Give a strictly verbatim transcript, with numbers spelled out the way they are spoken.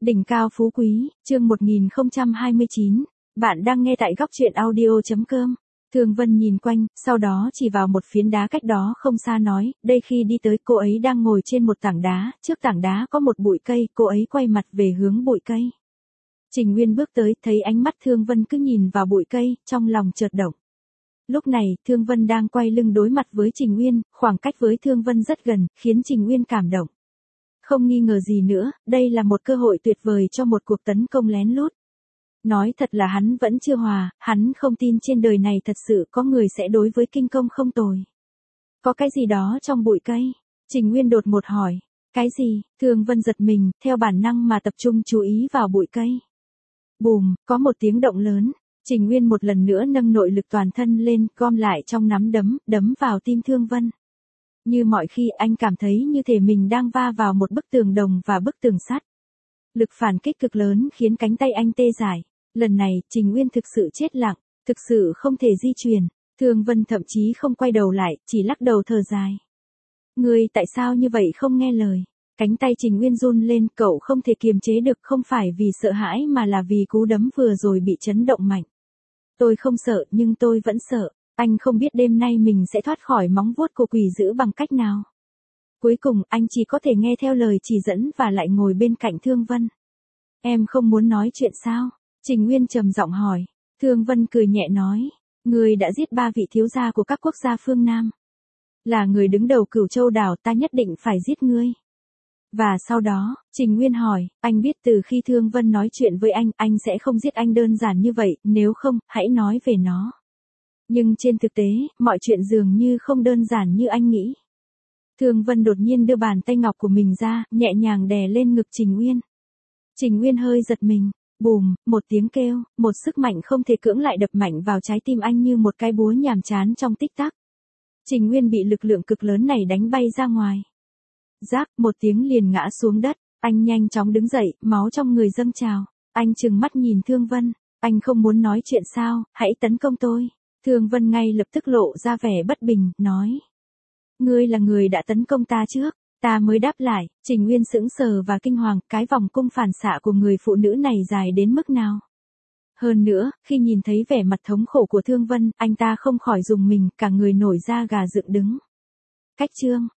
Đỉnh cao phú quý, chương một nghìn không trăm hai mươi chín. Bạn đang nghe tại góc truyện audio chấm com. Thương Vân nhìn quanh, sau đó chỉ vào một phiến đá cách đó không xa nói, đây khi đi tới cô ấy đang ngồi trên một tảng đá, trước tảng đá có một bụi cây, cô ấy quay mặt về hướng bụi cây. Trình Nguyên bước tới, thấy ánh mắt Thương Vân cứ nhìn vào bụi cây, trong lòng chợt động. Lúc này, Thương Vân đang quay lưng đối mặt với Trình Nguyên, khoảng cách với Thương Vân rất gần, khiến Trình Nguyên cảm động. Không nghi ngờ gì nữa, đây là một cơ hội tuyệt vời cho một cuộc tấn công lén lút. Nói thật là hắn vẫn chưa hòa, hắn không tin trên đời này thật sự có người sẽ đối với kinh công không tồi. Có cái gì đó trong bụi cây? Trình Nguyên đột ngột hỏi. Cái gì? Thương Vân giật mình, theo bản năng mà tập trung chú ý vào bụi cây. Bùm, có một tiếng động lớn. Trình Nguyên một lần nữa nâng nội lực toàn thân lên, gom lại trong nắm đấm, đấm vào tim Thương Vân. Như mọi khi anh cảm thấy như thể mình đang va vào một bức tường đồng và bức tường sắt. Lực phản kích cực lớn khiến cánh tay anh tê dại. Lần này, Trình Nguyên thực sự chết lặng, thực sự không thể di chuyển. Thương Vân thậm chí không quay đầu lại, chỉ lắc đầu thở dài. Ngươi tại sao như vậy không nghe lời? Cánh tay Trình Nguyên run lên, cậu không thể kiềm chế được, không phải vì sợ hãi mà là vì cú đấm vừa rồi bị chấn động mạnh. Tôi không sợ, nhưng tôi vẫn sợ. Anh không biết đêm nay mình sẽ thoát khỏi móng vuốt của quỷ dữ bằng cách nào. Cuối cùng, anh chỉ có thể nghe theo lời chỉ dẫn và lại ngồi bên cạnh Thương Vân. Em không muốn nói chuyện sao? Trình Nguyên trầm giọng hỏi. Thương Vân cười nhẹ nói. Người đã giết ba vị thiếu gia của các quốc gia phương Nam. Là người đứng đầu Cửu Châu đảo, ta nhất định phải giết ngươi. Và sau đó, Trình Nguyên hỏi, anh biết từ khi Thương Vân nói chuyện với anh, anh sẽ không giết anh đơn giản như vậy, nếu không, hãy nói về nó. Nhưng trên thực tế, mọi chuyện dường như không đơn giản như anh nghĩ. Thương Vân đột nhiên đưa bàn tay ngọc của mình ra, nhẹ nhàng đè lên ngực Trình Nguyên. Trình Nguyên hơi giật mình, bùm, một tiếng kêu, một sức mạnh không thể cưỡng lại đập mạnh vào trái tim anh như một cái búa nhàm chán trong tích tắc. Trình Nguyên bị lực lượng cực lớn này đánh bay ra ngoài. Rác, một tiếng liền ngã xuống đất, anh nhanh chóng đứng dậy, máu trong người dâng trào. Anh trừng mắt nhìn Thương Vân, anh không muốn nói chuyện sao, hãy tấn công tôi. Thương Vân ngay lập tức lộ ra vẻ bất bình, nói. Ngươi là người đã tấn công ta trước, ta mới đáp lại. Trình Nguyên sững sờ và kinh hoàng, cái vòng cung phản xạ của người phụ nữ này dài đến mức nào. Hơn nữa, khi nhìn thấy vẻ mặt thống khổ của Thương Vân, anh ta không khỏi rùng mình, cả người nổi da gà dựng đứng. Cách chương,